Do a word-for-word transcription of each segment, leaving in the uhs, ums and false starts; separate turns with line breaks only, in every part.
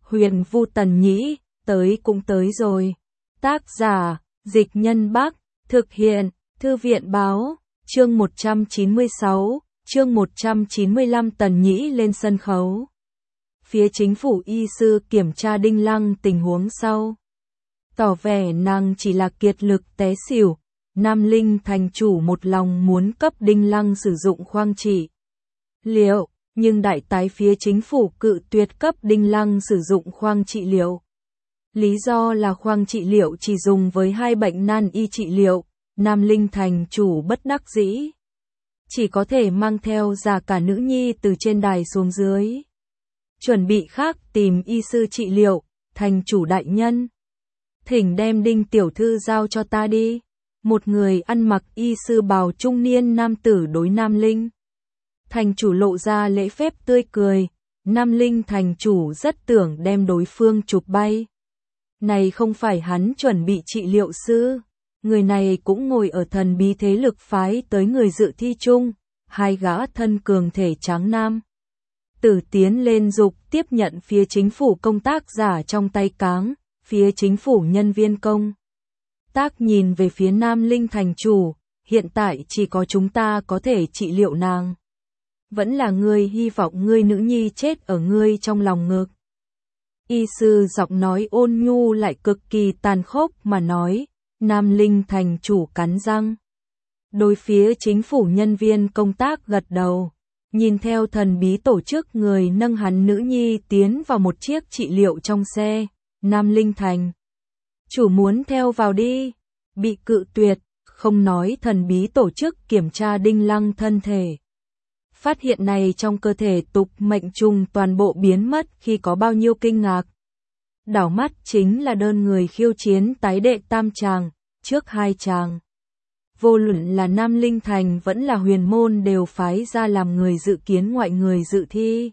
Huyền Vu Tần Nhĩ, tới cũng tới rồi. Tác giả, Dịch Nhân Bắc, thực hiện, Thư viện Báo, chương một trăm chín mươi sáu, chương một trăm chín mươi lăm Tần Nhĩ lên sân khấu. Phía chính phủ y sư kiểm tra Đinh Lăng tình huống sau. Tỏ vẻ nàng chỉ là kiệt lực té xỉu, Nam Linh thành chủ một lòng muốn cấp Đinh Lăng sử dụng khoang trị liệu, nhưng đại tái phía chính phủ cự tuyệt cấp Đinh Lăng sử dụng khoang trị liệu. Lý do là khoang trị liệu chỉ dùng với hai bệnh nan y trị liệu, Nam Linh thành chủ bất đắc dĩ. Chỉ có thể mang theo giả cả nữ nhi từ trên đài xuống dưới. Chuẩn bị khác tìm y sư trị liệu, thành chủ đại nhân. Thỉnh đem Đinh tiểu thư giao cho ta đi. Một người ăn mặc y sư bào trung niên nam tử đối Nam Linh thành chủ lộ ra lễ phép tươi cười. Nam Linh thành chủ rất tưởng đem đối phương chụp bay. Này không phải hắn chuẩn bị trị liệu sư. Người này cũng ngồi ở thần bí thế lực phái tới người dự thi chung. Hai gã thân cường thể tráng nam tử tiến lên dục tiếp nhận phía chính phủ công tác giả trong tay cáng. Phía chính phủ nhân viên công tác nhìn về phía Nam Linh thành chủ, hiện tại chỉ có chúng ta có thể trị liệu nàng. Vẫn là ngươi hy vọng ngươi nữ nhi chết ở ngươi trong lòng ngực. Y sư giọng nói ôn nhu lại cực kỳ tàn khốc mà nói, Nam Linh thành chủ cắn răng. Đối phía chính phủ nhân viên công tác gật đầu, nhìn theo thần bí tổ chức người nâng hắn nữ nhi tiến vào một chiếc trị liệu trong xe. Nam Linh thành chủ muốn theo vào đi, bị cự tuyệt, không nói thần bí tổ chức kiểm tra Đinh Lăng thân thể. Phát hiện này trong cơ thể tục mệnh trùng toàn bộ biến mất khi có bao nhiêu kinh ngạc. Đảo mắt chính là đơn người khiêu chiến tái đệ tam tràng, trước hai tràng. Vô luận là Nam Linh thành vẫn là huyền môn đều phái ra làm người dự kiến ngoại người dự thi.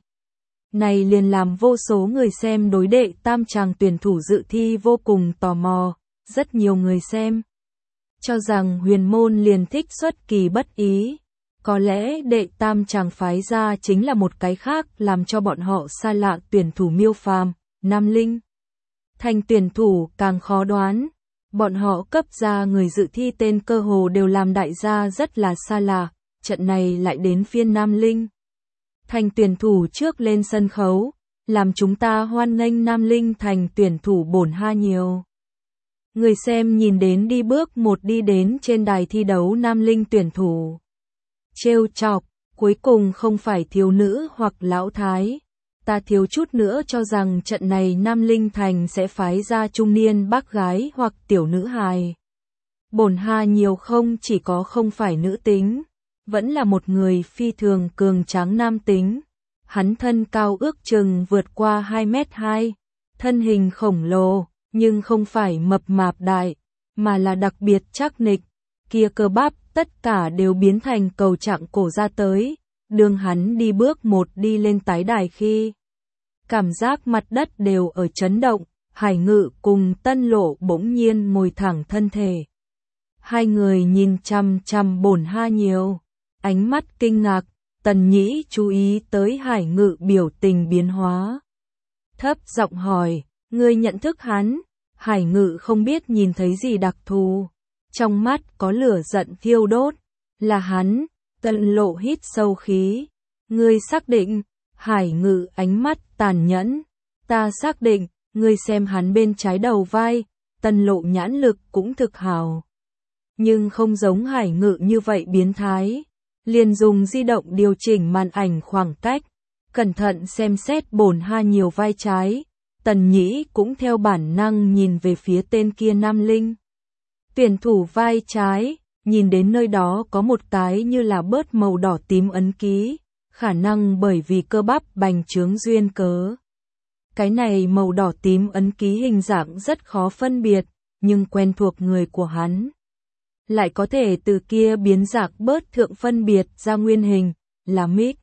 Này liền làm vô số người xem đối đệ tam tràng tuyển thủ dự thi vô cùng tò mò, rất nhiều người xem cho rằng huyền môn liền thích xuất kỳ bất ý. Có lẽ đệ tam tràng phái ra chính là một cái khác làm cho bọn họ xa lạ tuyển thủ miêu phàm, Nam Linh thành tuyển thủ càng khó đoán. Bọn họ cấp ra người dự thi tên cơ hồ đều làm đại gia rất là xa lạ, trận này lại đến phiên Nam Linh thành tuyển thủ trước lên sân khấu, làm chúng ta hoan nghênh Nam Linh thành tuyển thủ bổn ha nhiều. Người xem nhìn đến đi bước một đi đến trên đài thi đấu Nam Linh tuyển thủ. Trêu chọc, cuối cùng không phải thiếu nữ hoặc lão thái. Ta thiếu chút nữa cho rằng trận này Nam Linh thành sẽ phái ra trung niên bác gái hoặc tiểu nữ hài. Bổn ha nhiều không chỉ có không phải nữ tính, vẫn là một người phi thường cường tráng nam tính. Hắn thân cao ước chừng vượt qua hai mét hai, thân hình khổng lồ, nhưng không phải mập mạp đại, mà là đặc biệt chắc nịch. Kia cơ bắp tất cả đều biến thành cầu trạng cổ ra tới, đường hắn đi bước một đi lên tái đài khi. Cảm giác mặt đất đều ở chấn động, Hải Ngự cùng Tân Lộ bỗng nhiên ngồi thẳng thân thể. Hai người nhìn chăm chăm bổn ha nhiều. Ánh mắt kinh ngạc, Tần Nhĩ chú ý tới Hải Ngự biểu tình biến hóa. Thấp giọng hỏi, ngươi nhận thức hắn? Hải Ngự không biết nhìn thấy gì đặc thù. Trong mắt có lửa giận thiêu đốt. Là hắn. Tân Lộ hít sâu khí. Ngươi xác định? Hải Ngự ánh mắt tàn nhẫn. Ta xác định, ngươi xem hắn bên trái đầu vai. Tân Lộ nhãn lực cũng thực hào. Nhưng không giống Hải Ngự như vậy biến thái. Liền dùng di động điều chỉnh màn ảnh khoảng cách, cẩn thận xem xét bổn ha nhiều vai trái. Tần Nhĩ cũng theo bản năng nhìn về phía tên kia Nam Linh tuyển thủ vai trái, nhìn đến nơi đó có một cái như là bớt màu đỏ tím ấn ký, khả năng bởi vì cơ bắp bành trướng duyên cớ. Cái này màu đỏ tím ấn ký hình dạng rất khó phân biệt, nhưng quen thuộc người của hắn lại có thể từ kia biến dạng bớt thượng phân biệt ra nguyên hình, là Mick.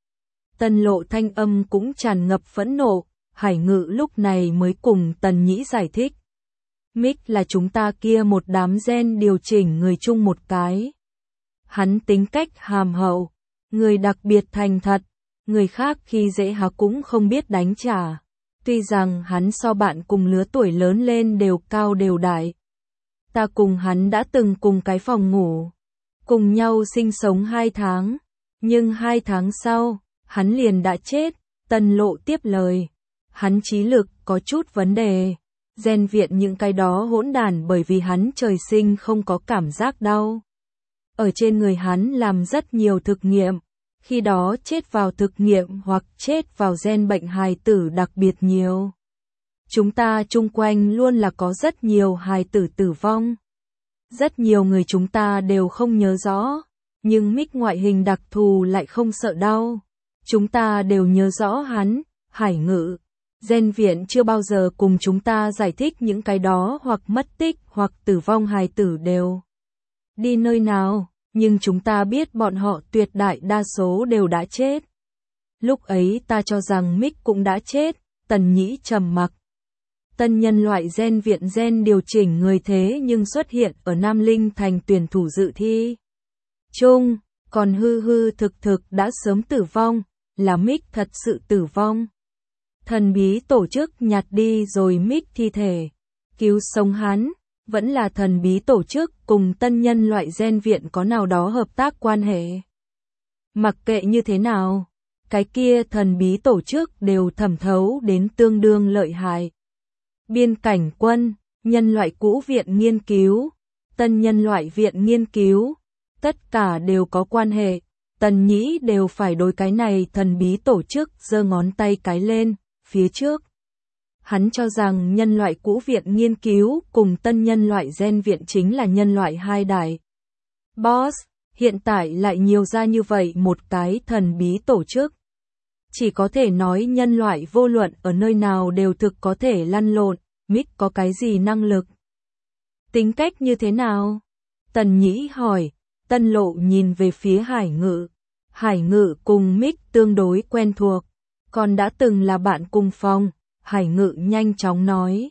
Tân Lộ thanh âm cũng tràn ngập phẫn nộ, Hải Ngự lúc này mới cùng Tần Nhĩ giải thích. Mick là chúng ta kia một đám gen điều chỉnh người chung một cái. Hắn tính cách hàm hậu, người đặc biệt thành thật, người khác khi dễ hắn cũng không biết đánh trả. Tuy rằng hắn so bạn cùng lứa tuổi lớn lên đều cao đều đại. Ta cùng hắn đã từng cùng cái phòng ngủ, cùng nhau sinh sống hai tháng, nhưng hai tháng sau, hắn liền đã chết. Tân Lộ tiếp lời, hắn trí lực có chút vấn đề, gen viện những cái đó hỗn đản bởi vì hắn trời sinh không có cảm giác đau. Ở trên người hắn làm rất nhiều thực nghiệm, khi đó chết vào thực nghiệm hoặc chết vào gen bệnh hài tử đặc biệt nhiều. Chúng ta chung quanh luôn là có rất nhiều hài tử tử vong. Rất nhiều người chúng ta đều không nhớ rõ, nhưng Mick ngoại hình đặc thù lại không sợ đau. Chúng ta đều nhớ rõ hắn, Hải Ngự. Gen viện chưa bao giờ cùng chúng ta giải thích những cái đó hoặc mất tích hoặc tử vong hài tử đều đi nơi nào, nhưng chúng ta biết bọn họ tuyệt đại đa số đều đã chết. Lúc ấy ta cho rằng Mick cũng đã chết. Tần Nhĩ trầm mặc. Tân nhân loại gen viện gen điều chỉnh người thế nhưng xuất hiện ở Nam Linh thành tuyển thủ dự thi chung, còn hư hư thực thực đã sớm tử vong, là Mick thật sự tử vong. Thần bí tổ chức nhặt đi rồi Mick thi thể, cứu sống hắn, vẫn là thần bí tổ chức cùng tân nhân loại gen viện có nào đó hợp tác quan hệ. Mặc kệ như thế nào, cái kia thần bí tổ chức đều thẩm thấu đến tương đương lợi hại. Biên cảnh quân, nhân loại cũ viện nghiên cứu, tân nhân loại viện nghiên cứu, tất cả đều có quan hệ. Tần Nhĩ đều phải đối cái này thần bí tổ chức giơ ngón tay cái lên, phía trước. Hắn cho rằng nhân loại cũ viện nghiên cứu cùng tân nhân loại gen viện chính là nhân loại hai đại boss, hiện tại lại nhiều ra như vậy một cái thần bí tổ chức. Chỉ có thể nói nhân loại vô luận ở nơi nào đều thực có thể lăn lộn. Mick có cái gì năng lực? Tính cách như thế nào? Tần Nhĩ hỏi. Tân Lộ nhìn về phía Hải Ngự. Hải Ngự cùng Mick tương đối quen thuộc, còn đã từng là bạn cùng phòng. Hải Ngự nhanh chóng nói.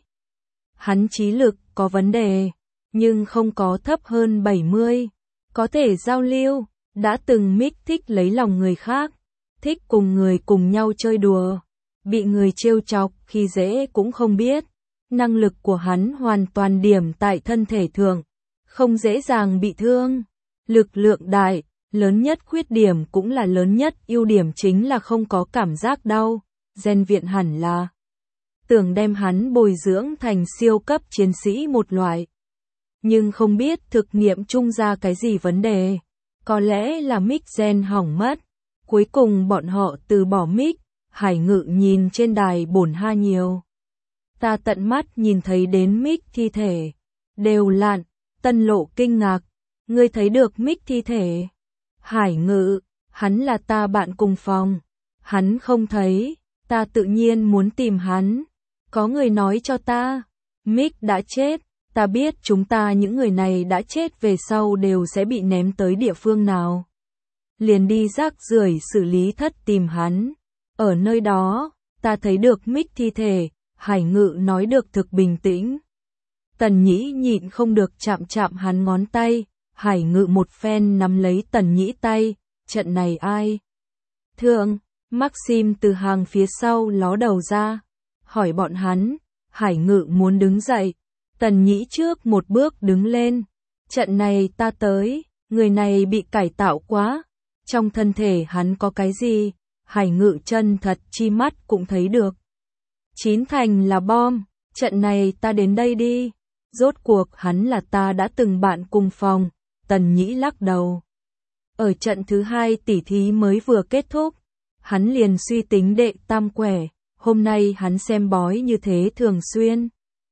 Hắn trí lực có vấn đề, nhưng không có thấp hơn bảy mươi. Có thể giao lưu, đã từng Mick thích lấy lòng người khác, thích cùng người cùng nhau chơi đùa, bị người trêu chọc khi dễ cũng không biết. Năng lực của hắn hoàn toàn điểm tại thân thể thường, không dễ dàng bị thương. Lực lượng đại, lớn nhất khuyết điểm cũng là lớn nhất ưu điểm chính là không có cảm giác đau. Gen viện hẳn là tưởng đem hắn bồi dưỡng thành siêu cấp chiến sĩ một loại. Nhưng không biết thực nghiệm chung ra cái gì vấn đề. Có lẽ là Mick gen hỏng mất. Cuối cùng bọn họ từ bỏ Mick. Hải Ngự nhìn trên đài bổn ha nhiều. Ta tận mắt nhìn thấy đến Mick thi thể. Đều lạn. Tân Lộ kinh ngạc. Ngươi thấy được Mick thi thể? Hải Ngự, hắn là ta bạn cùng phòng. Hắn không thấy, ta tự nhiên muốn tìm hắn. Có người nói cho ta, Mick đã chết. Ta biết chúng ta những người này đã chết về sau đều sẽ bị ném tới địa phương nào. Liền đi rác rưởi xử lý thất tìm hắn. Ở nơi đó, ta thấy được Mick thi thể. Hải Ngự nói được thực bình tĩnh. Tần Nhĩ nhịn không được chạm chạm hắn ngón tay. Hải Ngự một phen nắm lấy Tần Nhĩ tay. Trận này ai? Thượng, Maxim từ hàng phía sau ló đầu ra. Hỏi bọn hắn. Hải Ngự muốn đứng dậy. Tần Nhĩ trước một bước đứng lên. Trận này ta tới. Người này bị cải tạo quá. Trong thân thể hắn có cái gì? Hải Ngự chân thật chi mắt cũng thấy được. Chín thành là bom. Trận này ta đến đây đi. Rốt cuộc hắn là ta đã từng bạn cùng phòng. Tần Nhĩ lắc đầu. Ở trận thứ hai tỉ thí mới vừa kết thúc, hắn liền suy tính đệ tam quẻ. Hôm nay hắn xem bói như thế thường xuyên,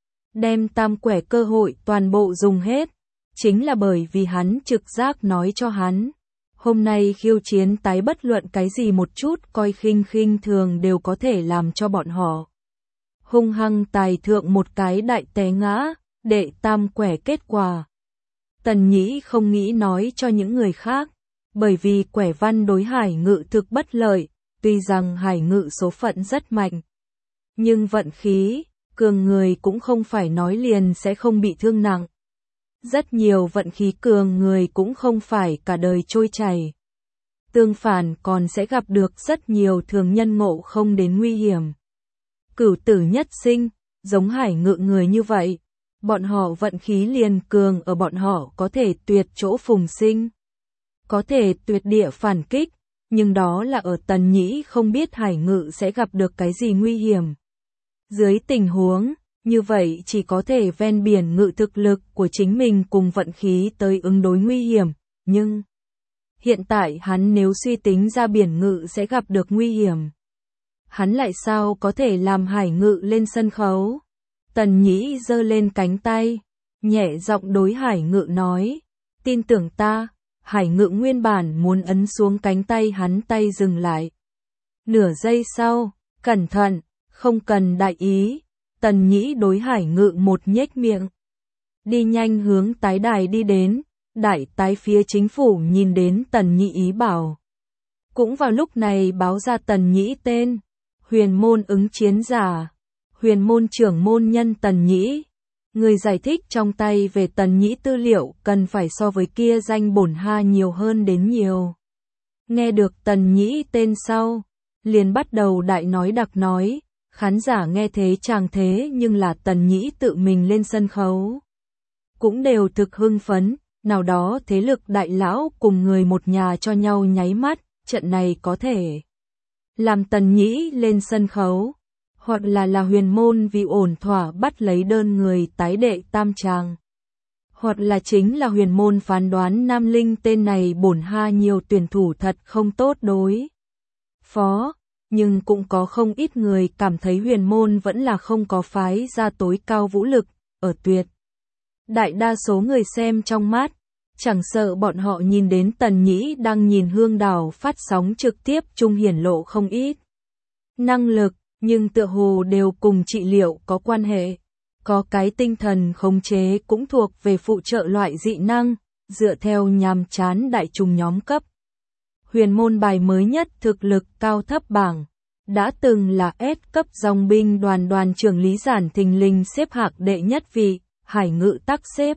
đem tam quẻ cơ hội toàn bộ dùng hết. Chính là bởi vì hắn trực giác nói cho hắn, hôm nay khiêu chiến tái bất luận cái gì một chút coi khinh khinh thường đều có thể làm cho bọn họ hung hăng tài thượng một cái đại té ngã. Đệ tam quẻ kết quả, Tần Nhĩ không nghĩ nói cho những người khác, bởi vì quẻ văn đối Hải Ngự thực bất lợi. Tuy rằng Hải Ngự số phận rất mạnh, nhưng vận khí cường người cũng không phải nói liền sẽ không bị thương nặng. Rất nhiều vận khí cường người cũng không phải cả đời trôi chảy. Tương phản còn sẽ gặp được rất nhiều thường nhân ngộ không đến nguy hiểm. cửu tử nhất sinh, giống Hải Ngự người như vậy, bọn họ vận khí liền cường ở bọn họ có thể tuyệt chỗ phùng sinh, có thể tuyệt địa phản kích, nhưng đó là ở Tần Nhĩ không biết Hải Ngự sẽ gặp được cái gì nguy hiểm. Dưới tình huống như vậy chỉ có thể ven biển ngự thực lực của chính mình cùng vận khí tới ứng đối nguy hiểm, nhưng hiện tại hắn nếu suy tính ra biển ngự sẽ gặp được nguy hiểm, hắn lại sao có thể làm Hải Ngự lên sân khấu. Tần Nhĩ giơ lên cánh tay, nhẹ giọng đối Hải Ngự nói, tin tưởng ta. Hải Ngự nguyên bản muốn ấn xuống cánh tay hắn, tay dừng lại. Nửa giây sau, cẩn thận, không cần đại ý. Tần Nhĩ đối Hải Ngự một nhếch miệng, đi nhanh hướng tái đài đi đến. Đại tái phía chính phủ nhìn đến Tần Nhĩ ý bảo. Cũng vào lúc này báo ra Tần Nhĩ tên, huyền môn ứng chiến giả, huyền môn trưởng môn nhân Tần Nhĩ. Người giải thích trong tay về Tần Nhĩ tư liệu cần phải so với kia danh bổn ha nhiều hơn đến nhiều. Nghe được Tần Nhĩ tên sau, liền bắt đầu đại nói đặc nói, khán giả nghe thế chàng thế nhưng là Tần Nhĩ tự mình lên sân khấu. Cũng đều thực hưng phấn, nào đó thế lực đại lão cùng người một nhà cho nhau nháy mắt, trận này có thể làm Tần Nhĩ lên sân khấu. Hoặc là là huyền môn vì ổn thỏa bắt lấy đơn người tái đệ tam tràng. Hoặc là chính là huyền môn phán đoán Nam Linh tên này bổn ha nhiều tuyển thủ thật không tốt đối phó, nhưng cũng có không ít người cảm thấy huyền môn vẫn là không có phái ra tối cao vũ lực, ở tuyệt. Đại đa số người xem trong mắt, chẳng sợ bọn họ nhìn đến Tần Nhĩ đang nhìn Hương Đảo phát sóng trực tiếp trung hiển lộ không ít năng lực. Nhưng tựa hồ đều cùng trị liệu có quan hệ, có cái tinh thần khống chế cũng thuộc về phụ trợ loại dị năng, dựa theo nhàm chán đại trùng nhóm cấp. Huyền môn bài mới nhất thực lực cao thấp bảng, đã từng là S cấp dòng binh đoàn đoàn trưởng Lý Giản thình lình xếp hạng đệ nhất vị, Hải Ngự tắc xếp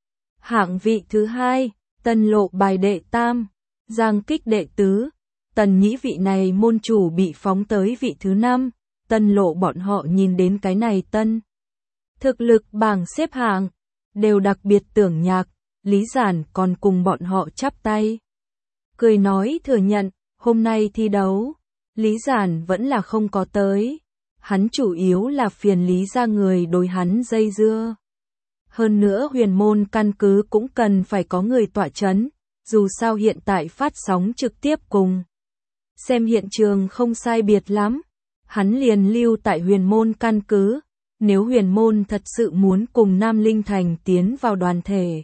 hạng vị thứ hai, Tân Lộ bài đệ tam, Giang Kích đệ tứ, Tần Nhĩ vị này môn chủ bị phóng tới vị thứ năm. Tân Lộ bọn họ nhìn đến cái này tân thực lực bảng xếp hạng, đều đặc biệt tưởng nhạc, Lý Giản còn cùng bọn họ chắp tay. Cười nói thừa nhận, hôm nay thi đấu, Lý Giản vẫn là không có tới, hắn chủ yếu là phiền Lý ra người đối hắn dây dưa. Hơn nữa huyền môn căn cứ cũng cần phải có người tọa chấn, dù sao hiện tại phát sóng trực tiếp cùng. Xem hiện trường không sai biệt lắm. Hắn liền lưu tại huyền môn căn cứ, nếu huyền môn thật sự muốn cùng Nam Linh Thành tiến vào đoàn thể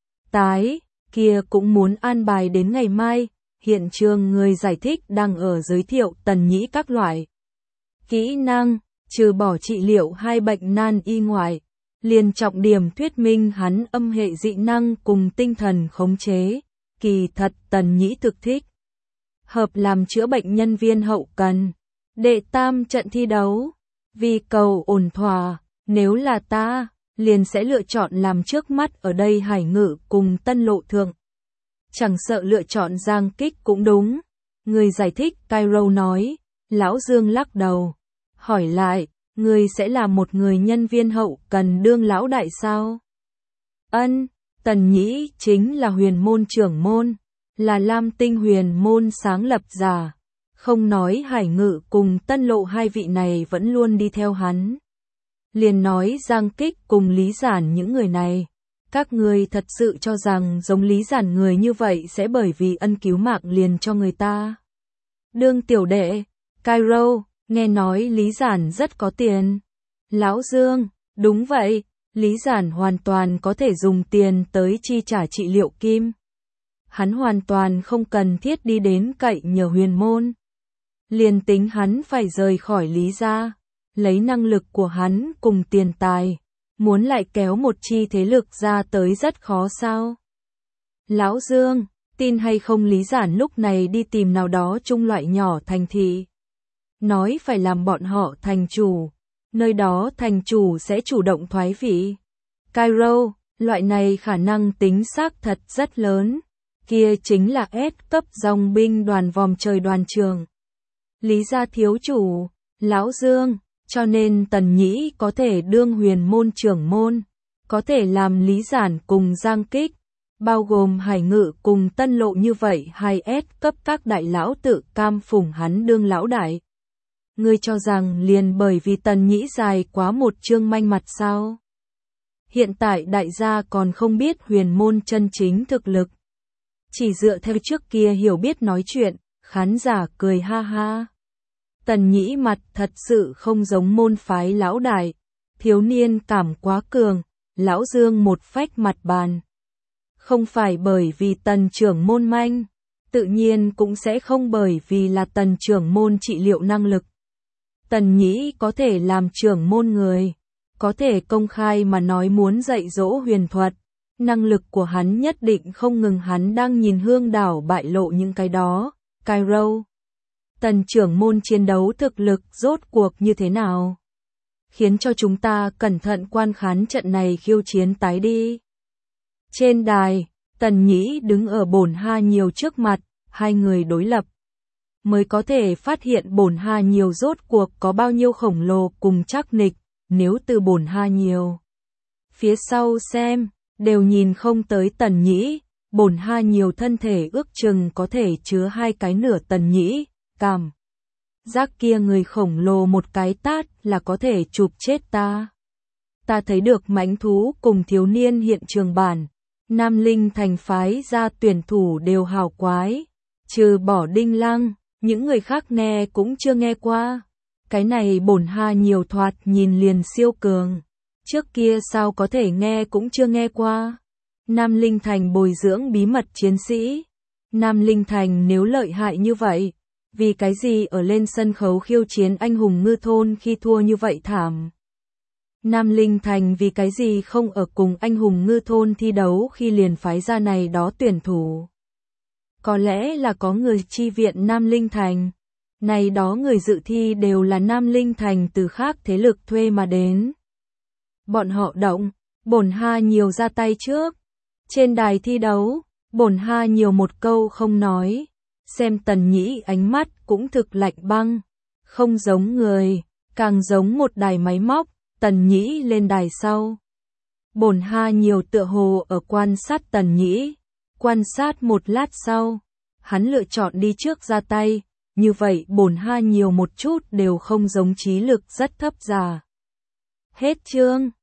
tái, kia cũng muốn an bài đến ngày mai. Hiện trường người giải thích đang ở giới thiệu Tần Nhĩ các loại kỹ năng, trừ bỏ trị liệu hai bệnh nan y ngoại, liền trọng điểm thuyết minh hắn âm hệ dị năng cùng tinh thần khống chế. Kỳ thật Tần Nhĩ thực thích hợp làm chữa bệnh nhân viên hậu cần. Đệ tam trận thi đấu, vì cầu ổn thỏa, nếu là ta, liền sẽ lựa chọn làm trước mắt ở đây Hải Ngự cùng Tân Lộ thượng. Chẳng sợ lựa chọn Giang Kích cũng đúng. Người giải thích Cairo nói, Lão Dương lắc đầu, hỏi lại, người sẽ là một người nhân viên hậu cần đương lão đại sao? Ân, Tần Nhĩ chính là huyền môn trưởng môn, là Lam Tinh huyền môn sáng lập giả. Không nói Hải Ngự cùng Tân Lộ hai vị này vẫn luôn đi theo hắn. Liền nói Giang Kích cùng Lý Giản những người này. Các người thật sự cho rằng giống Lý Giản người như vậy sẽ bởi vì ân cứu mạng liền cho người ta. Đương tiểu đệ, Cairo, nghe nói Lý Giản rất có tiền. Lão Dương, đúng vậy, Lý Giản hoàn toàn có thể dùng tiền tới chi trả trị liệu kim. Hắn hoàn toàn không cần thiết đi đến cậy nhờ huyền môn. Liền tính hắn phải rời khỏi Lý gia, lấy năng lực của hắn cùng tiền tài, muốn lại kéo một chi thế lực ra tới rất khó sao. Lão Dương, tin hay không Lý Giản lúc này đi tìm nào đó trung loại nhỏ thành thị. Nói phải làm bọn họ thành chủ, nơi đó thành chủ sẽ chủ động thoái vị. Cairo, loại này khả năng tính xác thật rất lớn, kia chính là S cấp dòng binh đoàn vòm trời đoàn trường. Lý gia thiếu chủ, Lão Dương, Cho nên Tần Nhĩ có thể đương huyền môn trưởng môn, có thể làm Lý Giản cùng Giang Kích, bao gồm Hải Ngự cùng Tân Lộ như vậy hai S cấp các đại lão tự cam phủng hắn đương lão đại. Ngươi cho rằng liền bởi vì Tần Nhĩ dài quá một chương manh mặt sao? Hiện tại đại gia còn không biết huyền môn chân chính thực lực. Chỉ dựa theo trước kia hiểu biết nói chuyện, khán giả cười ha ha. Tần Nhĩ mặt thật sự không giống môn phái lão đại, thiếu niên cảm quá cường, lão Dương một phách mặt bàn. Không phải bởi vì Tần trưởng môn manh, tự nhiên cũng sẽ không bởi vì là Tần trưởng môn trị liệu năng lực. Tần Nhĩ có thể làm trưởng môn người, có thể công khai mà nói muốn dạy dỗ huyền thuật, năng lực của hắn nhất định không ngừng hắn đang nhìn Hương Đảo bại lộ những cái đó. Cairo, Tần trưởng môn chiến đấu thực lực rốt cuộc như thế nào? Khiến cho chúng ta cẩn thận quan khán trận này khiêu chiến tái đi. Trên đài, Tần Nhĩ đứng ở Bổn Ha Nhiều trước mặt, hai người đối lập. Mới có thể phát hiện Bổn Ha Nhiều rốt cuộc có bao nhiêu khổng lồ cùng chắc nịch, nếu từ Bổn Ha Nhiều phía sau xem, đều nhìn không tới Tần Nhĩ, Bổn Ha Nhiều thân thể ước chừng có thể chứa hai cái nửa Tần Nhĩ, cảm giác kia người khổng lồ một cái tát là có thể chụp chết ta. Ta thấy được mãnh thú cùng thiếu niên hiện trường bản, Nam Linh thành phái ra tuyển thủ đều hào quái, trừ bỏ Đinh Lăng, những người khác nghe cũng chưa nghe qua. Cái này Bổn Ha Nhiều thoạt nhìn liền siêu cường, trước kia sao có thể nghe cũng chưa nghe qua. Nam Linh thành bồi dưỡng bí mật chiến sĩ. Nam Linh thành nếu lợi hại như vậy, vì cái gì ở lên sân khấu khiêu chiến anh hùng ngư thôn khi thua như vậy thảm? Nam Linh thành vì cái gì không ở cùng anh hùng ngư thôn thi đấu khi liền phái ra này đó tuyển thủ? Có lẽ là có người chi viện Nam Linh thành. Này đó người dự thi đều là Nam Linh thành từ khác thế lực thuê mà đến. Bọn họ động, Bổn Ha Nhiều ra tay trước. Trên đài thi đấu, Bổn Ha Nhiều một câu không nói. Xem Tần Nhĩ ánh mắt cũng thực lạnh băng. Không giống người, càng giống một đài máy móc. Tần Nhĩ lên đài sau. Bổn Ha Nhiều tựa hồ ở quan sát Tần Nhĩ. Quan sát một lát sau, hắn lựa chọn đi trước ra tay. Như vậy Bổn Ha Nhiều một chút đều không giống trí lực rất thấp già. Hết chương.